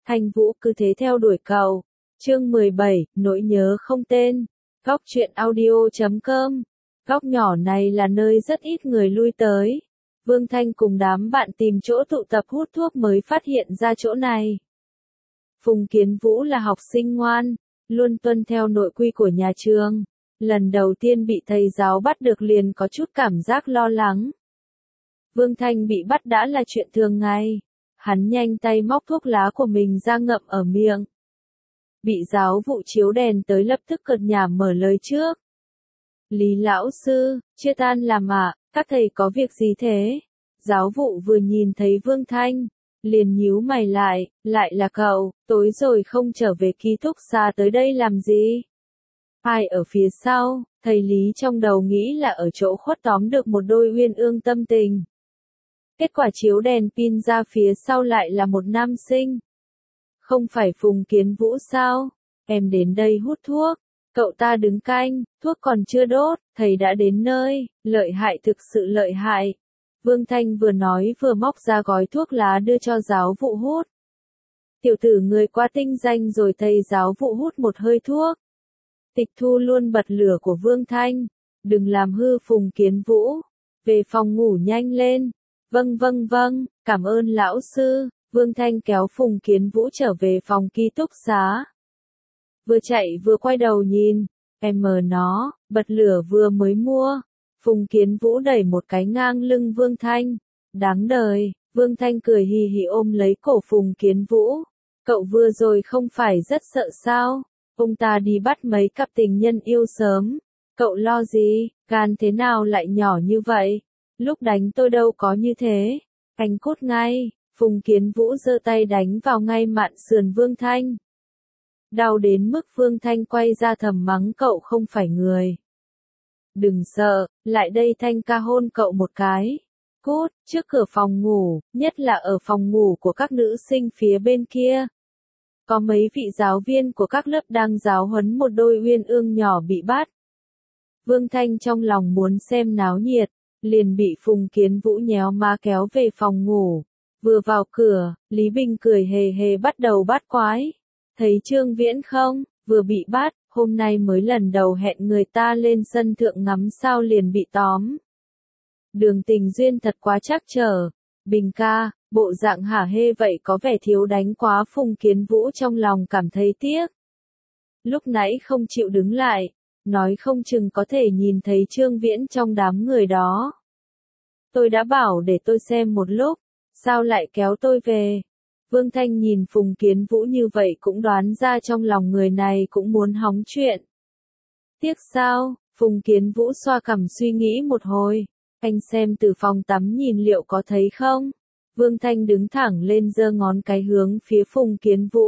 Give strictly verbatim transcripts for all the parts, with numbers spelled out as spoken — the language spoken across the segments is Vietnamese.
Thanh Vũ cứ thế theo đuổi cậu. Chương mười bảy, nỗi nhớ không tên. Góc truyện audio chấm com. Góc nhỏ này là nơi rất ít người lui tới. Vương Thanh cùng đám bạn tìm chỗ tụ tập hút thuốc mới phát hiện ra chỗ này. Phùng Kiến Vũ là học sinh ngoan, luôn tuân theo nội quy của nhà trường. Lần đầu tiên bị thầy giáo bắt được liền có chút cảm giác lo lắng. Vương Thanh bị bắt đã là chuyện thường ngày. Hắn nhanh tay móc thuốc lá của mình ra ngậm ở miệng. Bị giáo vụ chiếu đèn tới lập tức cợt nhả mở lời trước. Lý lão sư, chưa tan làm ạ, à, các thầy có việc gì thế? Giáo vụ vừa nhìn thấy Vương Thanh, liền nhíu mày lại, lại là cậu, tối rồi không trở về ký túc xá tới đây làm gì? Ai ở phía sau, thầy Lý trong đầu nghĩ là ở chỗ khuất tóm được một đôi uyên ương tâm tình. Kết quả chiếu đèn pin ra phía sau lại là một nam sinh. Không phải Phùng Kiến Vũ sao? Em đến đây hút thuốc. Cậu ta đứng canh, thuốc còn chưa đốt, thầy đã đến nơi, lợi hại thực sự lợi hại. Vương Thanh vừa nói vừa móc ra gói thuốc lá đưa cho giáo vụ hút. Tiểu tử người quá tinh danh rồi, thầy giáo vụ hút một hơi thuốc. Tịch thu luôn bật lửa của Vương Thanh. Đừng làm hư Phùng Kiến Vũ. Về phòng ngủ nhanh lên. Vâng vâng vâng, cảm ơn lão sư. Vương Thanh kéo Phùng Kiến Vũ trở về phòng ký túc xá. Vừa chạy vừa quay đầu nhìn, em mờ nó, bật lửa vừa mới mua. Phùng Kiến Vũ đẩy một cái ngang lưng Vương Thanh. Đáng đời, Vương Thanh cười hì hì ôm lấy cổ Phùng Kiến Vũ. Cậu vừa rồi không phải rất sợ sao? Ông ta đi bắt mấy cặp tình nhân yêu sớm. Cậu lo gì, gan thế nào lại nhỏ như vậy? Lúc đánh tôi đâu có như thế. Anh cút ngay. Phùng Kiến Vũ giơ tay đánh vào ngay mạn sườn Vương Thanh. Đau đến mức Vương Thanh quay ra thầm mắng cậu không phải người. Đừng sợ, lại đây Thanh ca hôn cậu một cái. Cút, trước cửa phòng ngủ, nhất là ở phòng ngủ của các nữ sinh phía bên kia. Có mấy vị giáo viên của các lớp đang giáo huấn một đôi uyên ương nhỏ bị bắt. Vương Thanh trong lòng muốn xem náo nhiệt, liền bị Phùng Kiến Vũ nhéo má kéo về phòng ngủ. Vừa vào cửa, Lý Bình cười hề hề bắt đầu bắt quái. Thấy Trương Viễn không, vừa bị bắt, hôm nay mới lần đầu hẹn người ta lên sân thượng ngắm sao liền bị tóm. Đường tình duyên thật quá trắc trở. Bình ca, bộ dạng hả hê vậy có vẻ thiếu đánh quá. Phùng Kiến Vũ trong lòng cảm thấy tiếc. Lúc nãy không chịu đứng lại, nói không chừng có thể nhìn thấy Trương Viễn trong đám người đó. Tôi đã bảo để tôi xem một lúc. Sao lại kéo tôi về? Vương Thanh nhìn Phùng Kiến Vũ như vậy cũng đoán ra trong lòng người này cũng muốn hóng chuyện. Tiếc sao? Phùng Kiến Vũ xoa cằm suy nghĩ một hồi. Anh xem từ phòng tắm nhìn liệu có thấy không? Vương Thanh đứng thẳng lên giơ ngón cái hướng phía Phùng Kiến Vũ.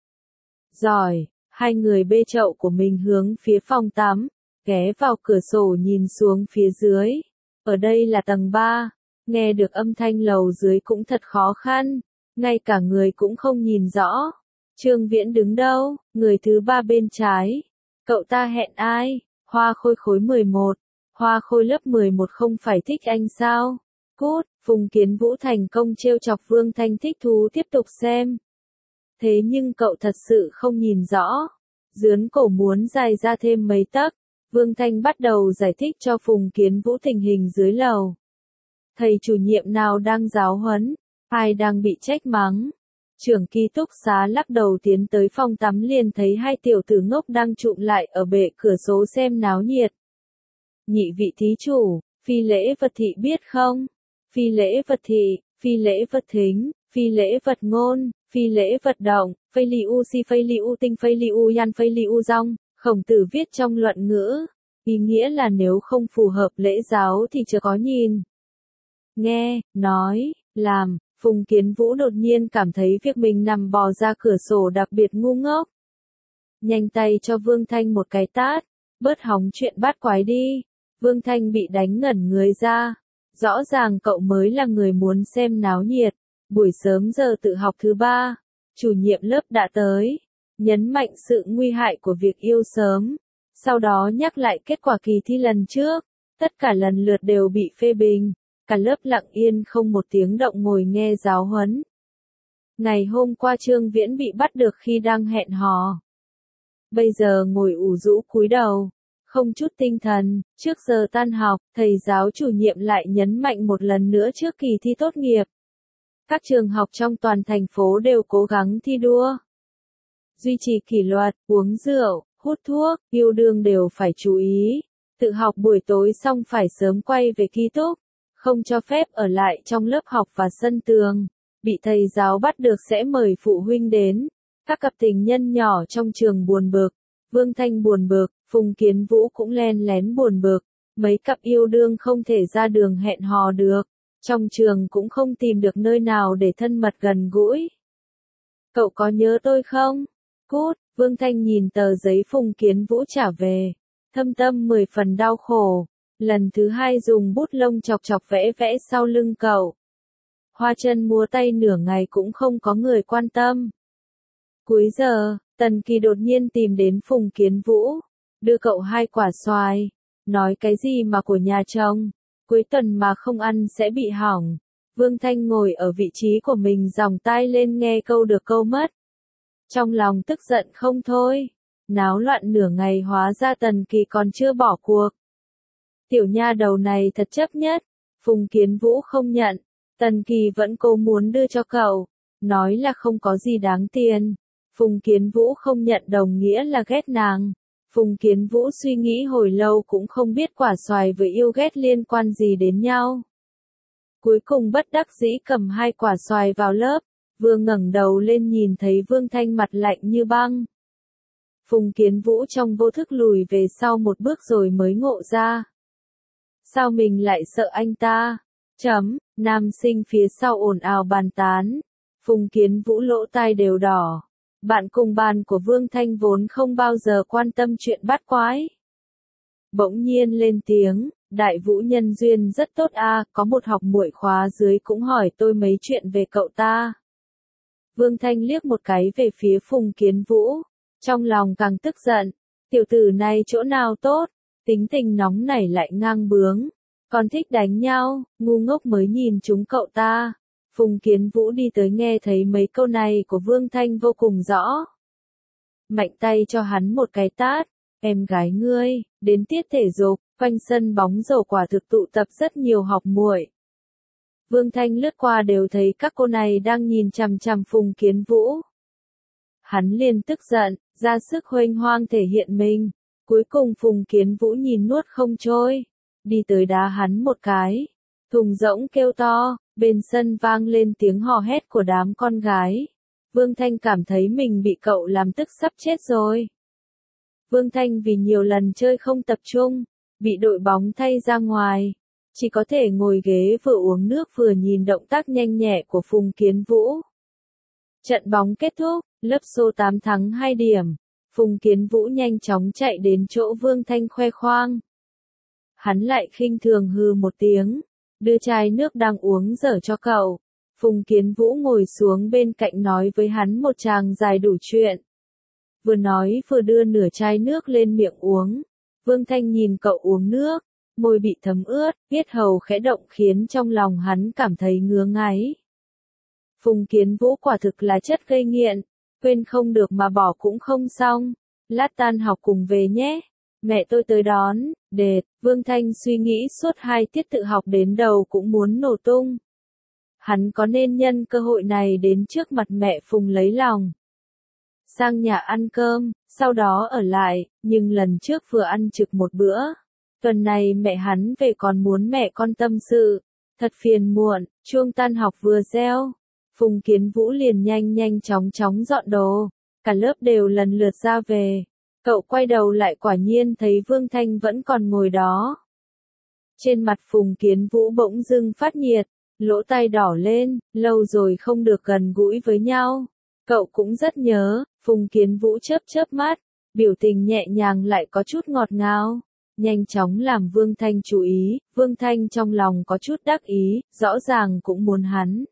Giỏi, hai người bê chậu của mình hướng phía phòng tắm, ghé vào cửa sổ nhìn xuống phía dưới. Ở đây là tầng ba. Nghe được âm thanh lầu dưới cũng thật khó khăn, ngay cả người cũng không nhìn rõ. Trương Viễn đứng đâu? Người thứ ba bên trái. Cậu ta hẹn ai? Hoa Khôi khối mười một. Hoa Khôi lớp mười một không phải thích anh sao? Cút, Phùng Kiến Vũ thành công trêu chọc Vương Thanh thích thú tiếp tục xem. Thế nhưng cậu thật sự không nhìn rõ. Dướn cổ muốn dài ra thêm mấy tấc. Vương Thanh bắt đầu giải thích cho Phùng Kiến Vũ tình hình dưới lầu. Thầy chủ nhiệm nào đang giáo huấn, ai đang bị trách mắng. Trưởng ký túc xá lắc đầu tiến tới phòng tắm liền thấy hai tiểu tử ngốc đang trụm lại ở bệ cửa sổ xem náo nhiệt. Nhị vị thí chủ, phi lễ vật thị biết không? Phi lễ vật thị, phi lễ vật thính, phi lễ vật ngôn, phi lễ vật động, phây li u si phây li u tinh phây li u yan phây li u rong. Khổng Tử viết trong luận ngữ, ý nghĩa là nếu không phù hợp lễ giáo thì chớ có nhìn. Nghe, nói, làm, Phùng Kiến Vũ đột nhiên cảm thấy việc mình nằm bò ra cửa sổ đặc biệt ngu ngốc. Nhanh tay cho Vương Thanh một cái tát, bớt hóng chuyện bắt quái đi. Vương Thanh bị đánh ngẩn người ra. Rõ ràng cậu mới là người muốn xem náo nhiệt. Buổi sớm giờ tự học thứ ba, chủ nhiệm lớp đã tới, nhấn mạnh sự nguy hại của việc yêu sớm. Sau đó nhắc lại kết quả kỳ thi lần trước, tất cả lần lượt đều bị phê bình. Cả lớp lặng yên không một tiếng động ngồi nghe giáo huấn. Ngày hôm qua Trương Viễn bị bắt được khi đang hẹn hò. Bây giờ ngồi ủ rũ cúi đầu, không chút tinh thần. Trước giờ tan học, thầy giáo chủ nhiệm lại nhấn mạnh một lần nữa trước kỳ thi tốt nghiệp. Các trường học trong toàn thành phố đều cố gắng thi đua, duy trì kỷ luật, uống rượu, hút thuốc, yêu đương đều phải chú ý. Tự học buổi tối xong phải sớm quay về ký túc, không cho phép ở lại trong lớp học và sân tường. Bị thầy giáo bắt được sẽ mời phụ huynh đến. Các cặp tình nhân nhỏ trong trường buồn bực. Vương Thanh buồn bực, Phùng Kiến Vũ cũng len lén buồn bực. Mấy cặp yêu đương không thể ra đường hẹn hò được. Trong trường cũng không tìm được nơi nào để thân mật gần gũi. Cậu có nhớ tôi không? Cút, Vương Thanh nhìn tờ giấy Phùng Kiến Vũ trả về. Thâm tâm mười phần đau khổ. Lần thứ hai dùng bút lông chọc chọc vẽ vẽ sau lưng cậu. Hoa chân múa tay nửa ngày cũng không có người quan tâm. Cuối giờ, Tần Kỳ đột nhiên tìm đến Phùng Kiến Vũ. Đưa cậu hai quả xoài. Nói cái gì mà của nhà chồng. Cuối tuần mà không ăn sẽ bị hỏng. Vương Thanh ngồi ở vị trí của mình dòng tai lên nghe câu được câu mất. Trong lòng tức giận không thôi. Náo loạn nửa ngày hóa ra Tần Kỳ còn chưa bỏ cuộc. Tiểu nha đầu này thật chấp nhất. Phùng Kiến Vũ không nhận. Tần Kỳ vẫn cố muốn đưa cho cậu. Nói là không có gì đáng tiền. Phùng Kiến Vũ không nhận đồng nghĩa là ghét nàng. Phùng Kiến Vũ suy nghĩ hồi lâu cũng không biết quả xoài với yêu ghét liên quan gì đến nhau. Cuối cùng bất đắc dĩ cầm hai quả xoài vào lớp. Vừa ngẩng đầu lên nhìn thấy Vương Thanh mặt lạnh như băng. Phùng Kiến Vũ trong vô thức lùi về sau một bước rồi mới ngộ ra. Sao mình lại sợ anh ta? Chấm, nam sinh phía sau ồn ào bàn tán. Phùng Kiến Vũ lỗ tai đều đỏ. Bạn cùng bàn của Vương Thanh vốn không bao giờ quan tâm chuyện bát quái. Bỗng nhiên lên tiếng, Đại Vũ nhân duyên rất tốt a, có một học muội khóa dưới cũng hỏi tôi mấy chuyện về cậu ta. Vương Thanh liếc một cái về phía Phùng Kiến Vũ, trong lòng càng tức giận, tiểu tử này chỗ nào tốt, tính tình nóng nảy lại ngang bướng, còn thích đánh nhau, ngu ngốc mới nhìn chúng cậu ta. Phùng Kiến Vũ đi tới nghe thấy mấy câu này của Vương Thanh vô cùng rõ. Mạnh tay cho hắn một cái tát, em gái ngươi, đến tiết thể dục, quanh sân bóng rổ quả thực tụ tập rất nhiều học muội. Vương Thanh lướt qua đều thấy các cô này đang nhìn chằm chằm Phùng Kiến Vũ. Hắn liền tức giận, ra sức huênh hoang thể hiện mình. Cuối cùng Phùng Kiến Vũ nhìn nuốt không trôi, đi tới đá hắn một cái. Thùng rỗng kêu to, bên sân vang lên tiếng hò hét của đám con gái. Vương Thanh cảm thấy mình bị cậu làm tức sắp chết rồi. Vương Thanh vì nhiều lần chơi không tập trung, bị đội bóng thay ra ngoài. Chỉ có thể ngồi ghế vừa uống nước vừa nhìn động tác nhanh nhẹ của Phùng Kiến Vũ. Trận bóng kết thúc, lớp số tám thắng hai điểm. Phùng Kiến Vũ nhanh chóng chạy đến chỗ Vương Thanh khoe khoang. Hắn lại khinh thường hừ một tiếng, đưa chai nước đang uống dở cho cậu. Phùng Kiến Vũ ngồi xuống bên cạnh nói với hắn một tràng dài đủ chuyện. Vừa nói vừa đưa nửa chai nước lên miệng uống. Vương Thanh nhìn cậu uống nước, môi bị thấm ướt, yết hầu khẽ động khiến trong lòng hắn cảm thấy ngứa ngáy. Phùng Kiến Vũ quả thực là chất gây nghiện, quên không được mà bỏ cũng không xong. Lát tan học cùng về nhé, mẹ tôi tới đón. Đệt, Vương Thanh suy nghĩ suốt hai tiết tự học đến đầu cũng muốn nổ tung. Hắn có nên nhân cơ hội này đến trước mặt mẹ Phùng lấy lòng. Sang nhà ăn cơm, sau đó ở lại, nhưng lần trước vừa ăn trực một bữa. Tuần này mẹ hắn về còn muốn mẹ con tâm sự. Thật phiền muộn, chuông tan học vừa reo. Phùng Kiến Vũ liền nhanh nhanh chóng chóng dọn đồ. Cả lớp đều lần lượt ra về. Cậu quay đầu lại quả nhiên thấy Vương Thanh vẫn còn ngồi đó. Trên mặt Phùng Kiến Vũ bỗng dưng phát nhiệt, lỗ tai đỏ lên, lâu rồi không được gần gũi với nhau. Cậu cũng rất nhớ. Phùng Kiến Vũ chớp chớp mắt, biểu tình nhẹ nhàng lại có chút ngọt ngào. Nhanh chóng làm Vương Thanh chú ý, Vương Thanh trong lòng có chút đắc ý, rõ ràng cũng muốn hắn.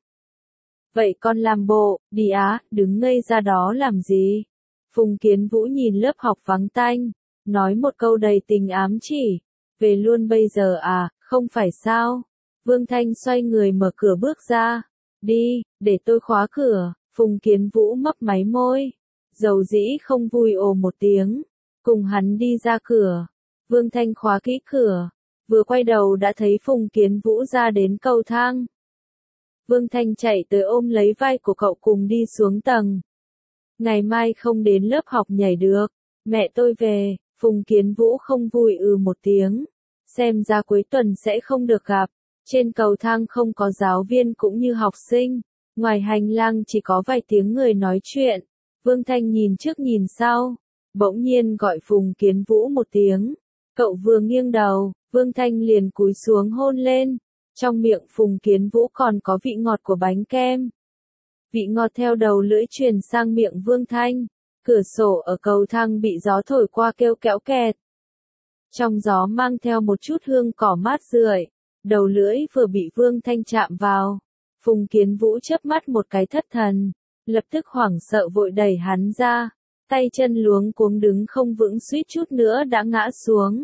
Vậy con làm bộ, đi á, đứng ngây ra đó làm gì? Phùng Kiến Vũ nhìn lớp học vắng tanh, nói một câu đầy tình ám chỉ. Về luôn bây giờ à, không phải sao? Vương Thanh xoay người mở cửa bước ra. Đi, để tôi khóa cửa. Phùng Kiến Vũ mấp máy môi, dầu dĩ không vui ồ một tiếng, cùng hắn đi ra cửa. Vương Thanh khóa kỹ cửa, vừa quay đầu đã thấy Phùng Kiến Vũ ra đến cầu thang. Vương Thanh chạy tới ôm lấy vai của cậu cùng đi xuống tầng. Ngày mai không đến lớp học nhảy được, mẹ tôi về. Phùng Kiến Vũ không vui ừ một tiếng, xem ra cuối tuần sẽ không được gặp. Trên cầu thang không có giáo viên cũng như học sinh, ngoài hành lang chỉ có vài tiếng người nói chuyện. Vương Thanh nhìn trước nhìn sau, bỗng nhiên gọi Phùng Kiến Vũ một tiếng. Cậu vừa nghiêng đầu, Vương Thanh liền cúi xuống hôn lên. Trong miệng Phùng Kiến Vũ còn có vị ngọt của bánh kem. Vị ngọt theo đầu lưỡi truyền sang miệng Vương Thanh. Cửa sổ ở cầu thang bị gió thổi qua kêu kéo kẹt. Trong gió mang theo một chút hương cỏ mát rượi. Đầu lưỡi vừa bị Vương Thanh chạm vào. Phùng Kiến Vũ chớp mắt một cái thất thần. Lập tức hoảng sợ vội đẩy hắn ra. Tay chân luống cuống đứng không vững suýt chút nữa đã ngã xuống.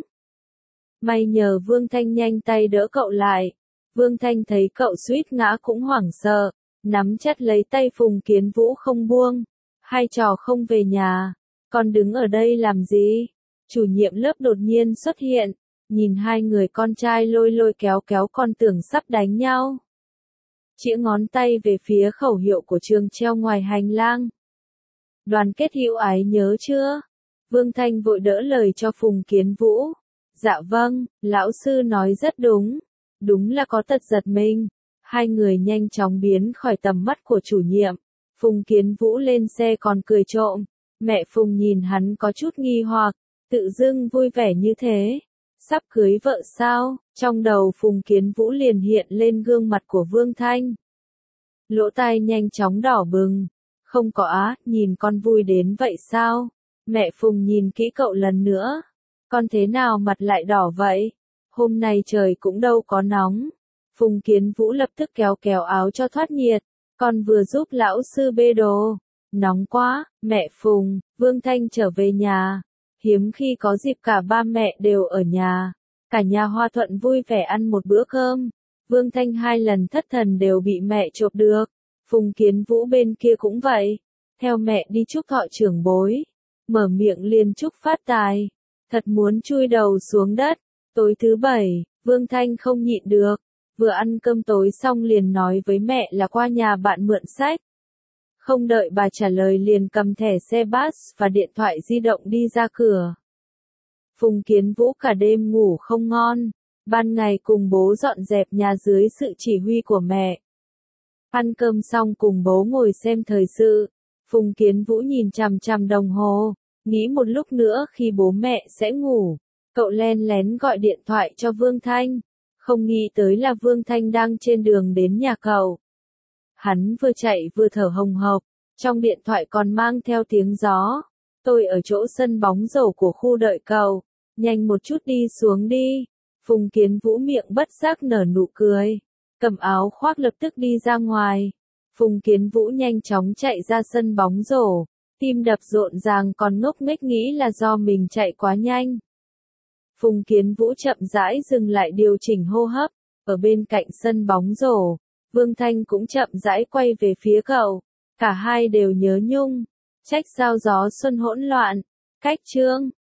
May nhờ Vương Thanh nhanh tay đỡ cậu lại. Vương Thanh thấy cậu suýt ngã cũng hoảng sợ. Nắm chặt lấy tay Phùng Kiến Vũ không buông. Hai trò không về nhà, con đứng ở đây làm gì? Chủ nhiệm lớp đột nhiên xuất hiện, nhìn hai người con trai lôi lôi kéo kéo còn tưởng sắp đánh nhau. Chĩa ngón tay về phía khẩu hiệu của trường treo ngoài hành lang. Đoàn kết hữu ái nhớ chưa? Vương Thanh vội đỡ lời cho Phùng Kiến Vũ. Dạ vâng, lão sư nói rất đúng. Đúng là có tật giật mình. Hai người nhanh chóng biến khỏi tầm mắt của chủ nhiệm. Phùng Kiến Vũ lên xe còn cười trộm. Mẹ Phùng nhìn hắn có chút nghi hoặc, tự dưng vui vẻ như thế. Sắp cưới vợ sao? Trong đầu Phùng Kiến Vũ liền hiện lên gương mặt của Vương Thanh. Lỗ tai nhanh chóng đỏ bừng. Không có á, nhìn con vui đến vậy sao? Mẹ Phùng nhìn kỹ cậu lần nữa. Con thế nào mặt lại đỏ vậy? Hôm nay trời cũng đâu có nóng. Phùng Kiến Vũ lập tức kéo kéo áo cho thoát nhiệt. Con vừa giúp lão sư bê đồ. Nóng quá, mẹ Phùng. Vương Thanh trở về nhà. Hiếm khi có dịp cả ba mẹ đều ở nhà. Cả nhà hòa thuận vui vẻ ăn một bữa cơm. Vương Thanh hai lần thất thần đều bị mẹ chộp được. Phùng Kiến Vũ bên kia cũng vậy. Theo mẹ đi chúc thọ trưởng bối. Mở miệng liền chúc phát tài. Thật muốn chui đầu xuống đất. Tối thứ bảy, Vương Thanh không nhịn được. Vừa ăn cơm tối xong liền nói với mẹ là qua nhà bạn mượn sách. Không đợi bà trả lời liền cầm thẻ xe bus và điện thoại di động đi ra cửa. Phùng Kiến Vũ cả đêm ngủ không ngon. Ban ngày cùng bố dọn dẹp nhà dưới sự chỉ huy của mẹ. Ăn cơm xong cùng bố ngồi xem thời sự. Phùng Kiến Vũ nhìn chằm chằm đồng hồ. Nghĩ một lúc nữa khi bố mẹ sẽ ngủ. Cậu len lén gọi điện thoại cho Vương Thanh. Không nghĩ tới là Vương Thanh đang trên đường đến nhà cậu. Hắn vừa chạy vừa thở hồng hộc, trong điện thoại còn mang theo tiếng gió. Tôi ở chỗ sân bóng rổ của khu đợi cậu, nhanh một chút đi xuống đi. Phùng Kiến Vũ miệng bất giác nở nụ cười, cầm áo khoác lập tức đi ra ngoài. Phùng Kiến Vũ nhanh chóng chạy ra sân bóng rổ, tim đập rộn ràng còn ngốc nghếch nghĩ là do mình chạy quá nhanh. Phùng Kiến Vũ chậm rãi dừng lại điều chỉnh hô hấp, ở bên cạnh sân bóng rổ, Vương Thanh cũng chậm rãi quay về phía cậu, cả hai đều nhớ nhung, trách sao gió xuân hỗn loạn, cách chương.